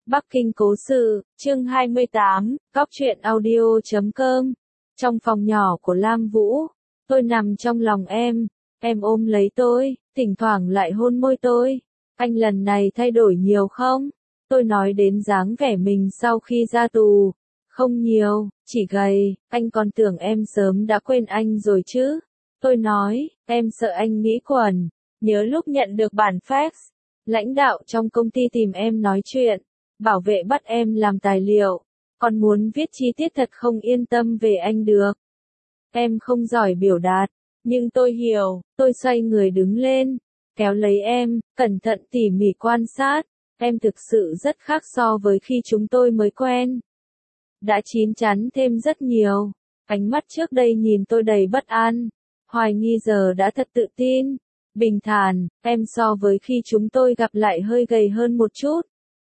Bắc Kinh cố sự, chương 28, Cóc truyện audio.com. Trong phòng nhỏ của Lam Vũ, tôi nằm trong lòng em ôm lấy tôi, thỉnh thoảng lại hôn môi tôi. Anh lần này thay đổi nhiều không? Tôi nói đến dáng vẻ mình sau khi ra tù. Không nhiều, chỉ gầy, anh còn tưởng em sớm đã quên anh rồi chứ. Tôi nói, em sợ anh nghĩ quẩn. Nhớ lúc nhận được bản fax, lãnh đạo trong công ty tìm em nói chuyện, bảo vệ bắt em làm tài liệu, còn muốn viết chi tiết thật không yên tâm về anh được. Em không giỏi biểu đạt, nhưng tôi hiểu, tôi xoay người đứng lên, kéo lấy em, cẩn thận tỉ mỉ quan sát, em thực sự rất khác so với khi chúng tôi mới quen. Đã chín chắn thêm rất nhiều, ánh mắt trước đây nhìn tôi đầy bất an, hoài nghi giờ đã thật tự tin. Bình thản, em so với khi chúng tôi gặp lại hơi gầy hơn một chút.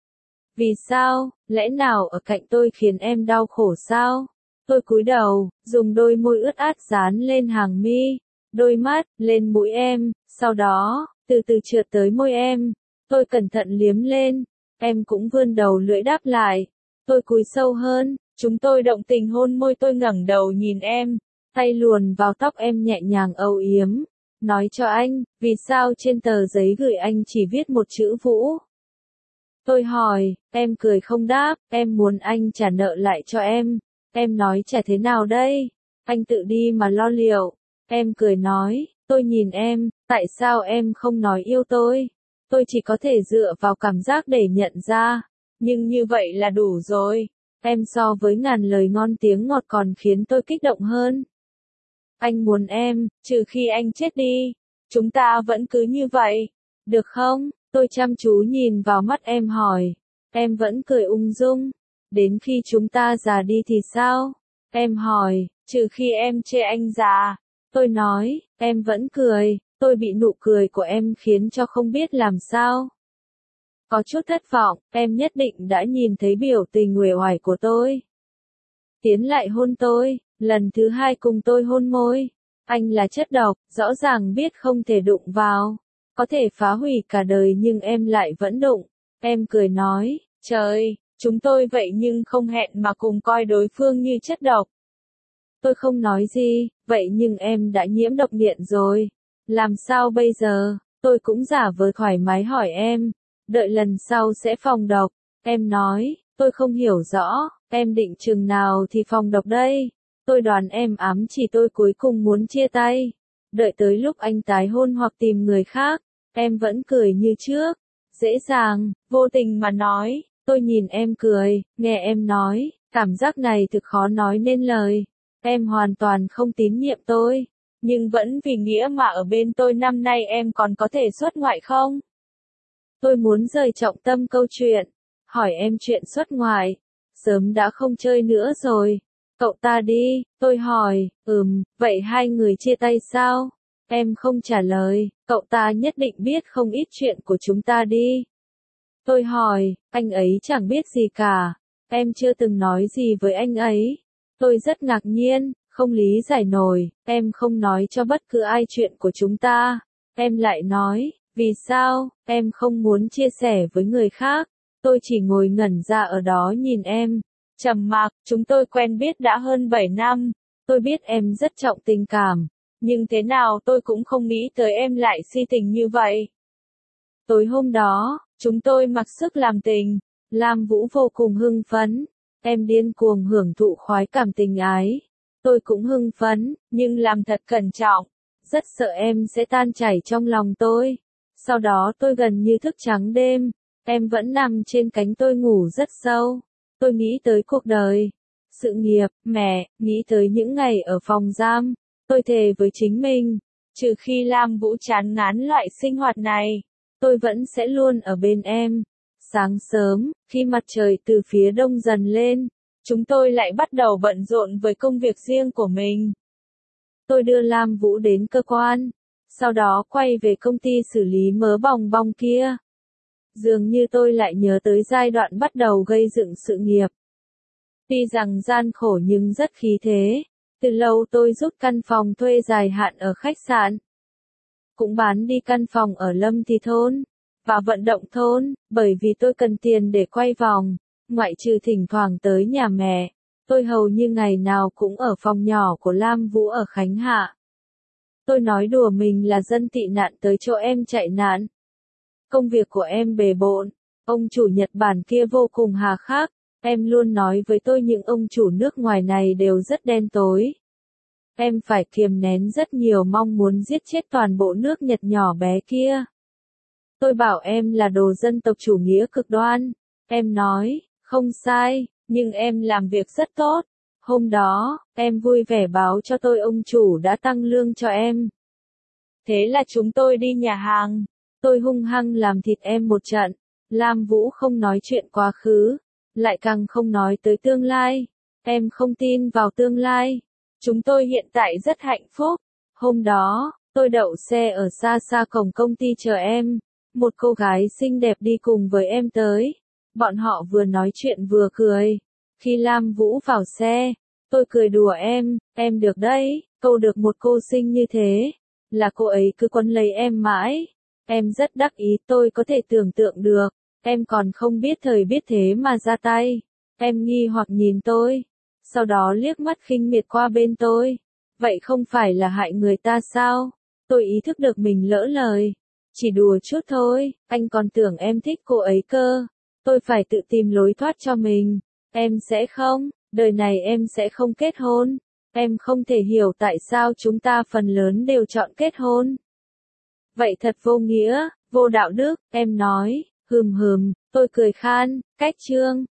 Vì sao, lẽ nào ở cạnh tôi khiến em đau khổ sao? Tôi cúi đầu, dùng đôi môi ướt át dán lên hàng mi, đôi mắt, lên mũi em, sau đó, từ từ trượt tới môi em. Tôi cẩn thận liếm lên, em cũng vươn đầu lưỡi đáp lại. Tôi cúi sâu hơn, chúng tôi động tình hôn môi, tôi ngẩng đầu nhìn em, tay luồn vào tóc em nhẹ nhàng âu yếm. Nói cho anh, vì sao trên tờ giấy gửi anh chỉ viết một chữ Vũ? Tôi hỏi, em cười không đáp, em muốn anh trả nợ lại cho em. Em nói trả thế nào đây? Anh tự đi mà lo liệu. Em cười nói, tôi nhìn em, tại sao em không nói yêu tôi? Tôi chỉ có thể dựa vào cảm giác để nhận ra. Nhưng như vậy là đủ rồi. Em so với ngàn lời ngon tiếng ngọt còn khiến tôi kích động hơn. Anh muốn em, trừ khi anh chết đi. Chúng ta vẫn cứ như vậy. Được không? Tôi chăm chú nhìn vào mắt em hỏi. Em vẫn cười ung dung. Đến khi chúng ta già đi thì sao? Em hỏi, trừ khi em chê anh già. Tôi nói, em vẫn cười. Tôi bị nụ cười của em khiến cho không biết làm sao. Có chút thất vọng, em nhất định đã nhìn thấy biểu tình uể oải của tôi. Tiến lại hôn tôi. Lần thứ hai cùng tôi hôn môi. Anh là chất độc, rõ ràng biết không thể đụng vào. Có thể phá hủy cả đời nhưng em lại vẫn đụng. Em cười nói, trời, chúng tôi vậy nhưng không hẹn mà cùng coi đối phương như chất độc. Tôi không nói gì, vậy nhưng em đã nhiễm độc nghiện rồi. Làm sao bây giờ? Tôi cũng giả vờ thoải mái hỏi em. Đợi lần sau sẽ phòng độc. Em nói, tôi không hiểu rõ, em định chừng nào thì phòng độc đây? Tôi đoán em ám chỉ tôi cuối cùng muốn chia tay. Đợi tới lúc anh tái hôn hoặc tìm người khác, em vẫn cười như trước. Dễ dàng, vô tình mà nói. Tôi nhìn em cười, nghe em nói, cảm giác này thực khó nói nên lời. Em hoàn toàn không tín nhiệm tôi. Nhưng vẫn vì nghĩa mà ở bên tôi năm nay em còn có thể xuất ngoại không? Tôi muốn rời trọng tâm câu chuyện. Hỏi em chuyện xuất ngoại. Sớm đã không chơi nữa rồi. Cậu ta đi, tôi hỏi, vậy hai người chia tay sao? Em không trả lời, cậu ta nhất định biết không ít chuyện của chúng ta đi. Tôi hỏi, anh ấy chẳng biết gì cả, em chưa từng nói gì với anh ấy. Tôi rất ngạc nhiên, không lý giải nổi, em không nói cho bất cứ ai chuyện của chúng ta. Em lại nói, vì sao, em không muốn chia sẻ với người khác. Tôi chỉ ngồi ngẩn ra ở đó nhìn em. Trầm mặc, chúng tôi quen biết đã hơn 7 năm. Tôi biết em rất trọng tình cảm. Nhưng thế nào tôi cũng không nghĩ tới em lại si tình như vậy. Tối hôm đó, chúng tôi mặc sức làm tình. Lam Vũ vô cùng hưng phấn. Em điên cuồng hưởng thụ khoái cảm tình ái. Tôi cũng hưng phấn, nhưng làm thật cẩn trọng. Rất sợ em sẽ tan chảy trong lòng tôi. Sau đó tôi gần như thức trắng đêm. Em vẫn nằm trên cánh tôi ngủ rất sâu. Tôi nghĩ tới cuộc đời, sự nghiệp, mẹ, nghĩ tới những ngày ở phòng giam. Tôi thề với chính mình, trừ khi Lam Vũ chán ngán loại sinh hoạt này, tôi vẫn sẽ luôn ở bên em. Sáng sớm, khi mặt trời từ phía đông dần lên, chúng tôi lại bắt đầu bận rộn với công việc riêng của mình. Tôi đưa Lam Vũ đến cơ quan, sau đó quay về công ty xử lý mớ bòng bong kia. Dường như tôi lại nhớ tới giai đoạn bắt đầu gây dựng sự nghiệp. Tuy rằng gian khổ nhưng rất khí thế. Từ lâu tôi rút căn phòng thuê dài hạn ở khách sạn. Cũng bán đi căn phòng ở Lâm Thị Thôn. và vận động thôn, bởi vì tôi cần tiền để quay vòng, ngoại trừ thỉnh thoảng tới nhà mẹ. Tôi hầu như ngày nào cũng ở phòng nhỏ của Lam Vũ ở Khánh Hạ. Tôi nói đùa mình là dân tị nạn tới chỗ em chạy nạn. Công việc của em bề bộn, ông chủ Nhật Bản kia vô cùng hà khắc, em luôn nói với tôi những ông chủ nước ngoài này đều rất đen tối. Em phải kiềm nén rất nhiều mong muốn giết chết toàn bộ nước Nhật nhỏ bé kia. Tôi bảo em là đồ dân tộc chủ nghĩa cực đoan. Em nói, không sai, nhưng em làm việc rất tốt. Hôm đó, em vui vẻ báo cho tôi ông chủ đã tăng lương cho em. Thế là chúng tôi đi nhà hàng. Tôi hung hăng làm thịt em một trận. Lam Vũ không nói chuyện quá khứ, lại càng không nói tới tương lai. Em không tin vào tương lai. Chúng tôi hiện tại rất hạnh phúc. Hôm đó, tôi đậu xe ở xa xa cổng công ty chờ em. Một cô gái xinh đẹp đi cùng với em tới. Bọn họ vừa nói chuyện vừa cười. Khi Lam Vũ vào xe, tôi cười đùa em được đấy, câu được một cô xinh như thế. Là cô ấy cứ quấn lấy em mãi. Em rất đắc ý, tôi có thể tưởng tượng được. Em còn không biết thời biết thế mà ra tay. Em nghi hoặc nhìn tôi. Sau đó liếc mắt khinh miệt qua bên tôi. Vậy không phải là hại người ta sao? Tôi ý thức được mình lỡ lời. Chỉ đùa chút thôi, anh còn tưởng em thích cô ấy cơ. Tôi phải tự tìm lối thoát cho mình. Em sẽ không, đời này em sẽ không kết hôn. Em không thể hiểu tại sao chúng ta phần lớn đều chọn kết hôn. Vậy thật vô nghĩa, vô đạo đức, em nói, tôi cười khan, cách chương.